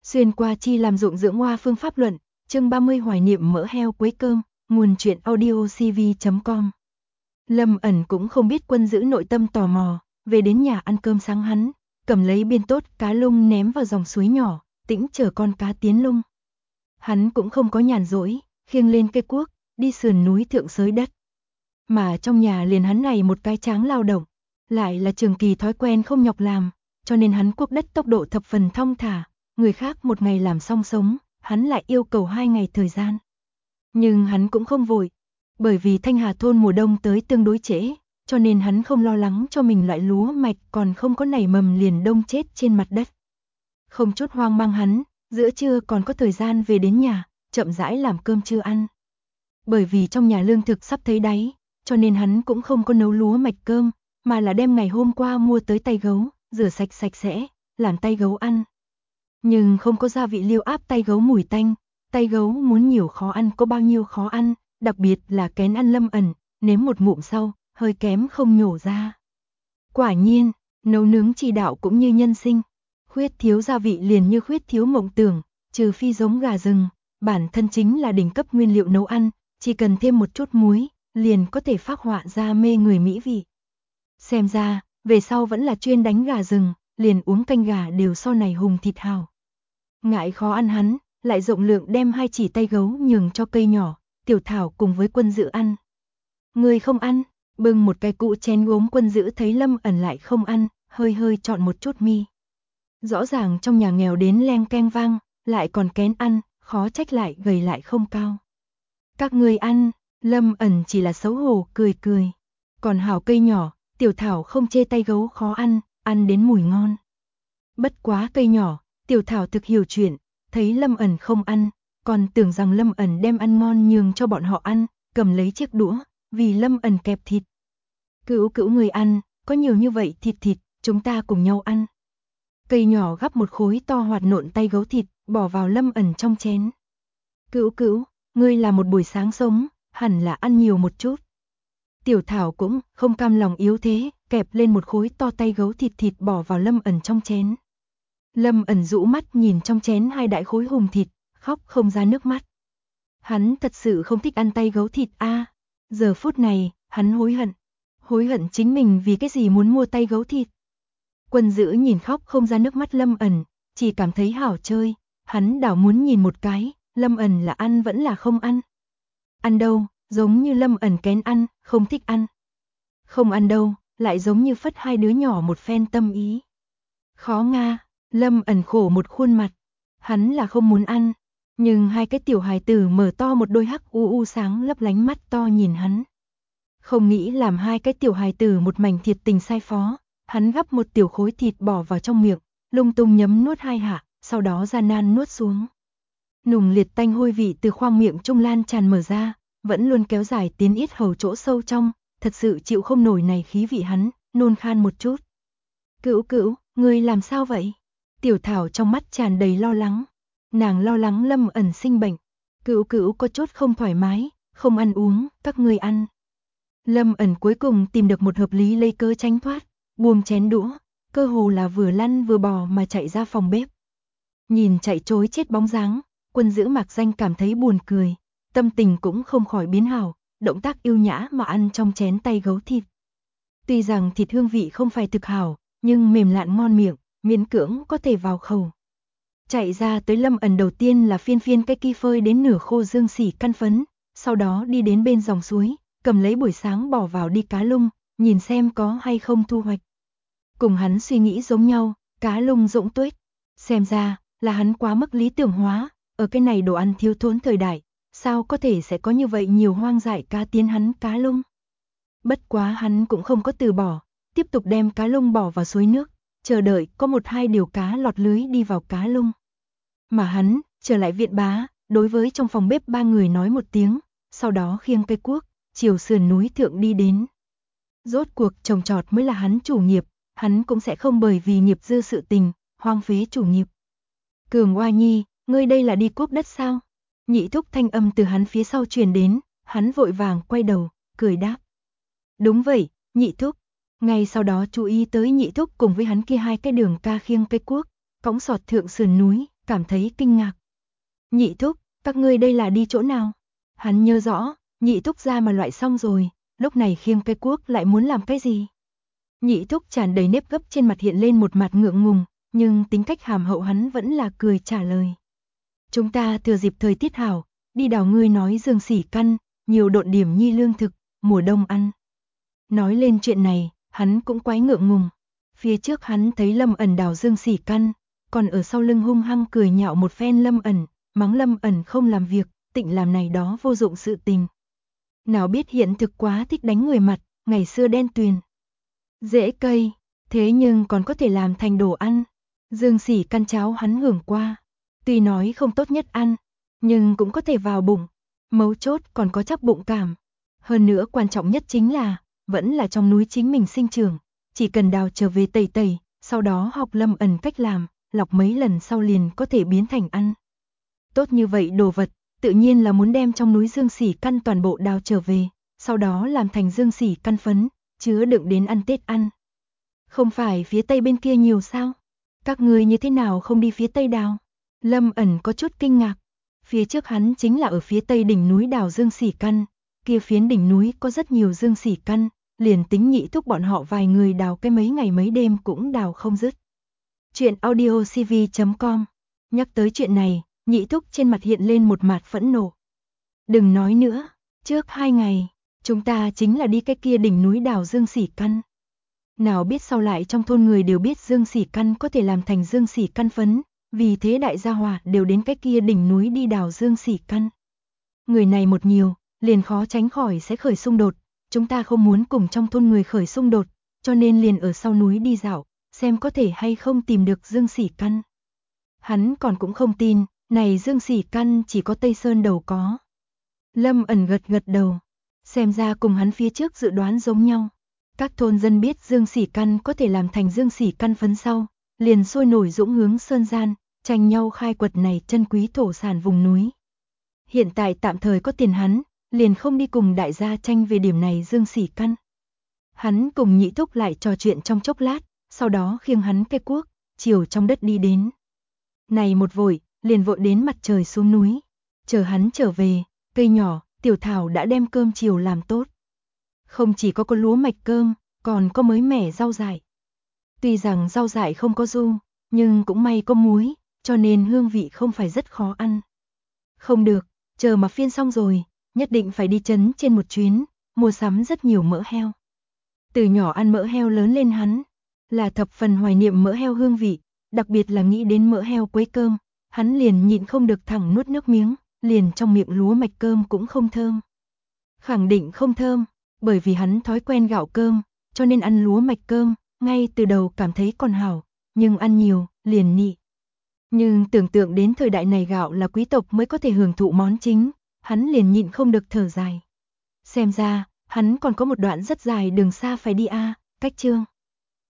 Xuyên qua chi làm ruộng dưỡng hoa phương pháp luận, chương 30 hoài niệm mỡ heo quấy cơm, nguồn truyện audio cv.com. Lâm Ẩn cũng không biết Quân Dữ nội tâm tò mò, về đến nhà ăn cơm sáng hắn, cầm lấy biên tốt cá lung ném vào dòng suối nhỏ, tĩnh chờ con cá tiến lung. Hắn cũng không có nhàn rỗi, khiêng lên cây cuốc, đi sườn núi thượng xới đất. Mà trong nhà liền hắn này một cái tráng lao động, lại là trường kỳ thói quen không nhọc làm, cho nên hắn cuốc đất tốc độ thập phần thong thả. Người khác một ngày làm xong sống, hắn lại yêu cầu 2 ngày thời gian. Nhưng hắn cũng không vội, bởi vì Thanh Hà thôn mùa đông tới tương đối trễ, cho nên hắn không lo lắng cho mình loại lúa mạch còn không có nảy mầm liền đông chết trên mặt đất. Không chút hoang mang hắn, giữa trưa còn có thời gian về đến nhà, chậm rãi làm cơm trưa ăn. Bởi vì trong nhà lương thực sắp thấy đáy, cho nên hắn cũng không có nấu lúa mạch cơm, mà là đem ngày hôm qua mua tới tay gấu, rửa sạch sạch sẽ, làm tay gấu ăn. Nhưng không có gia vị liêu áp tay gấu mùi tanh, tay gấu muốn nhiều khó ăn có bao nhiêu khó ăn, đặc biệt là kén ăn Lâm Ẩn, nếm một ngụm sau, hơi kém không nhổ ra. Quả nhiên, nấu nướng chi đạo cũng như nhân sinh, khuyết thiếu gia vị liền như khuyết thiếu mộng tưởng, trừ phi giống gà rừng, bản thân chính là đỉnh cấp nguyên liệu nấu ăn, chỉ cần thêm một chút muối, liền có thể phác họa ra mê người mỹ vị. Xem ra, về sau vẫn là chuyên đánh gà rừng, liền uống canh gà đều so này hùng thịt hào. Ngại khó ăn hắn, lại rộng lượng đem 2 chỉ tay gấu nhường cho cây nhỏ, Tiểu Thảo cùng với Quân Dữ ăn. Người không ăn, bưng một cái cũ chén gốm. Quân Dữ thấy Lâm Ẩn lại không ăn, hơi hơi chọn một chút mi. Rõ ràng trong nhà nghèo đến leng keng vang, lại còn kén ăn, khó trách lại gầy lại không cao. Các ngươi ăn, Lâm Ẩn chỉ là xấu hổ cười cười. Còn hảo cây nhỏ, Tiểu Thảo không chê tay gấu khó ăn, ăn đến mùi ngon. Bất quá cây nhỏ, Tiểu Thảo thực hiểu chuyện, thấy Lâm Ẩn không ăn, còn tưởng rằng Lâm Ẩn đem ăn ngon nhường cho bọn họ ăn, cầm lấy chiếc đũa, vì Lâm Ẩn kẹp thịt. Cữu cữu người ăn, có nhiều như vậy thịt, chúng ta cùng nhau ăn. Cây nhỏ gắp một khối to hoạt nộn tay gấu thịt, bỏ vào Lâm Ẩn trong chén. Cữu cữu, ngươi là một buổi sáng sống, hẳn là ăn nhiều một chút. Tiểu Thảo cũng không cam lòng yếu thế, kẹp lên một khối to tay gấu thịt bỏ vào Lâm Ẩn trong chén. Lâm Ẩn rũ mắt nhìn trong chén 2 đại khối hùng thịt, khóc không ra nước mắt. Hắn thật sự không thích ăn tay gấu thịt a. Giờ phút này, hắn hối hận chính mình vì cái gì muốn mua tay gấu thịt. Quân Dữ nhìn khóc không ra nước mắt Lâm Ẩn, chỉ cảm thấy hảo chơi, hắn đảo muốn nhìn một cái, Lâm Ẩn là ăn vẫn là không ăn. Ăn đâu, giống như Lâm Ẩn kén ăn, không thích ăn. Không ăn đâu, lại giống như phất 2 đứa nhỏ một phen tâm ý. Khó nga. Lâm Ẩn khổ một khuôn mặt, hắn là không muốn ăn, nhưng 2 cái tiểu hài tử mở to một đôi hắc u sáng lấp lánh mắt to nhìn hắn. Không nghĩ làm 2 cái tiểu hài tử một mảnh thiệt tình sai phó, hắn gắp một tiểu khối thịt bỏ vào trong miệng, lung tung nhấm nuốt 2 hạ, sau đó gian nan nuốt xuống. Nùng liệt tanh hôi vị từ khoang miệng trung lan tràn mở ra, vẫn luôn kéo dài tiến yết hầu chỗ sâu trong, thật sự chịu không nổi này khí vị hắn, nôn khan một chút. Cữu cữu, ngươi làm sao vậy? Tiểu Thảo trong mắt tràn đầy lo lắng. Nàng lo lắng Lâm Ẩn sinh bệnh. Cữu cữu có chút không thoải mái, không ăn uống, các ngươi ăn. Lâm Ẩn cuối cùng tìm được một hợp lý lấy cớ tránh thoát, buông chén đũa, cơ hồ là vừa lăn vừa bò mà chạy ra phòng bếp. Nhìn chạy trối chết bóng dáng, Quân Dữ mạc danh cảm thấy buồn cười, tâm tình cũng không khỏi biến hảo, động tác yêu nhã mà ăn trong chén tay gấu thịt. Tuy rằng thịt hương vị không phải thực hảo, nhưng mềm lạn ngon miệng, miễn cưỡng có thể vào khẩu. Chạy ra tới Lâm Ẩn đầu tiên là phiên cái kia phơi đến nửa khô dương xỉ căn phấn, sau đó đi đến bên dòng suối, cầm lấy buổi sáng bỏ vào đi cá lung, nhìn xem có hay không thu hoạch. Cùng hắn suy nghĩ giống nhau, cá lung rỗng tuếch, xem ra là hắn quá mức lý tưởng hóa, ở cái này đồ ăn thiếu thốn thời đại, sao có thể sẽ có như vậy nhiều hoang dại cá tiến hắn cá lung. Bất quá hắn cũng không có từ bỏ, tiếp tục đem cá lung bỏ vào suối nước, chờ đợi có 1-2 điều cá lọt lưới đi vào cá lung. Mà hắn, trở lại viện bá, đối với trong phòng bếp 3 người nói một tiếng, sau đó khiêng cây cuốc, chiều sườn núi thượng đi đến. Rốt cuộc trồng trọt mới là hắn chủ nghiệp, hắn cũng sẽ không bởi vì nghiệp dư sự tình, hoang phế chủ nghiệp. Cường Oa Nhi, ngươi đây là đi cuốc đất sao? Nhị thúc thanh âm từ hắn phía sau truyền đến, hắn vội vàng quay đầu, cười đáp. Đúng vậy, nhị thúc. Ngay sau đó chú ý tới nhị thúc cùng với hắn kia 2 cái đường ca khiêng cây cuốc, cõng sọt thượng sườn núi, cảm thấy kinh ngạc. Nhị thúc, các ngươi đây là đi chỗ nào? Hắn nhớ rõ, nhị thúc ra mà loại xong rồi, lúc này khiêng cây cuốc lại muốn làm cái gì? Nhị thúc tràn đầy nếp gấp trên mặt hiện lên một mặt ngượng ngùng, nhưng tính cách hàm hậu hắn vẫn là cười trả lời. Chúng ta thừa dịp thời tiết hảo, đi đào ngươi nói dương sỉ căn, nhiều độn điểm nhi lương thực, mùa đông ăn. Nói lên chuyện này, hắn cũng quái ngượng ngùng. Phía trước hắn thấy Lâm Ẩn đào dương sỉ căn, còn ở sau lưng hung hăng cười nhạo một phen Lâm Ẩn, mắng Lâm Ẩn không làm việc, tịnh làm này đó vô dụng sự tình. Nào biết hiện thực quá thích đánh người mặt, ngày xưa đen tuyền. Dễ cây, thế nhưng còn có thể làm thành đồ ăn. Dương sỉ căn cháo hắn hưởng qua, tuy nói không tốt nhất ăn, nhưng cũng có thể vào bụng. Mấu chốt còn có chắc bụng cảm. Hơn nữa quan trọng nhất chính là, vẫn là trong núi chính mình sinh trưởng, chỉ cần đào trở về tẩy tẩy, sau đó học Lâm Ẩn cách làm, lọc mấy lần sau liền có thể biến thành ăn. Tốt như vậy đồ vật, tự nhiên là muốn đem trong núi dương sỉ căn toàn bộ đào trở về, sau đó làm thành dương sỉ căn phấn, chứa đựng đến ăn Tết ăn. Không phải phía tây bên kia nhiều sao? Các ngươi như thế nào không đi phía tây đào? Lâm Ẩn có chút kinh ngạc. Phía trước hắn chính là ở phía tây đỉnh núi đào dương sỉ căn, kia phiến đỉnh núi có rất nhiều dương sỉ căn, liền tính nhị thúc bọn họ vài người đào cái mấy ngày mấy đêm cũng đào không dứt. Chuyện audiocv.com. Nhắc tới chuyện này, nhị thúc trên mặt hiện lên một mặt phẫn nộ. Đừng nói nữa, trước 2 ngày, chúng ta chính là đi cái kia đỉnh núi đào dương sỉ căn. Nào biết sau lại trong thôn người đều biết dương sỉ căn có thể làm thành dương sỉ căn phấn, vì thế đại gia hỏa đều đến cái kia đỉnh núi đi đào dương sỉ căn. Người này một nhiều, liền khó tránh khỏi sẽ khởi xung đột, chúng ta không muốn cùng trong thôn người khởi xung đột, cho nên liền ở sau núi đi dạo, xem có thể hay không tìm được dương sỉ căn. Hắn còn cũng không tin, này dương sỉ căn chỉ có Tây Sơn đầu có. Lâm Ẩn gật gật đầu, xem ra cùng hắn phía trước dự đoán giống nhau. Các thôn dân biết dương sỉ căn có thể làm thành dương sỉ căn phấn sau, liền sôi nổi dũng hướng sơn gian, tranh nhau khai quật này chân quý thổ sản vùng núi. Hiện tại tạm thời có tiền hắn, liền không đi cùng đại gia tranh về điểm này dương sỉ căn. Hắn cùng nhị thúc lại trò chuyện trong chốc lát, sau đó khiêng hắn cây cuốc, chiều trong đất đi đến. Này một vội, liền vội đến mặt trời xuống núi. Chờ hắn trở về, cây nhỏ, tiểu thảo đã đem cơm chiều làm tốt. Không chỉ có lúa mạch cơm, còn có mới mẻ rau dại. Tuy rằng rau dại không có ru, nhưng cũng may có muối, cho nên hương vị không phải rất khó ăn. Không được, chờ mà phiên xong rồi, nhất định phải đi trấn trên một chuyến, mua sắm rất nhiều mỡ heo. Từ nhỏ ăn mỡ heo lớn lên hắn, là thập phần hoài niệm mỡ heo hương vị, đặc biệt là nghĩ đến mỡ heo quấy cơm, hắn liền nhịn không được thẳng nuốt nước miếng, liền trong miệng lúa mạch cơm cũng không thơm. Khẳng định không thơm, bởi vì hắn thói quen gạo cơm, cho nên ăn lúa mạch cơm, ngay từ đầu cảm thấy còn hảo, nhưng ăn nhiều, liền nị. Nhưng tưởng tượng đến thời đại này gạo là quý tộc mới có thể hưởng thụ món chính, hắn liền nhịn không được thở dài. Xem ra, hắn còn có một đoạn rất dài đường xa phải đi cách chương.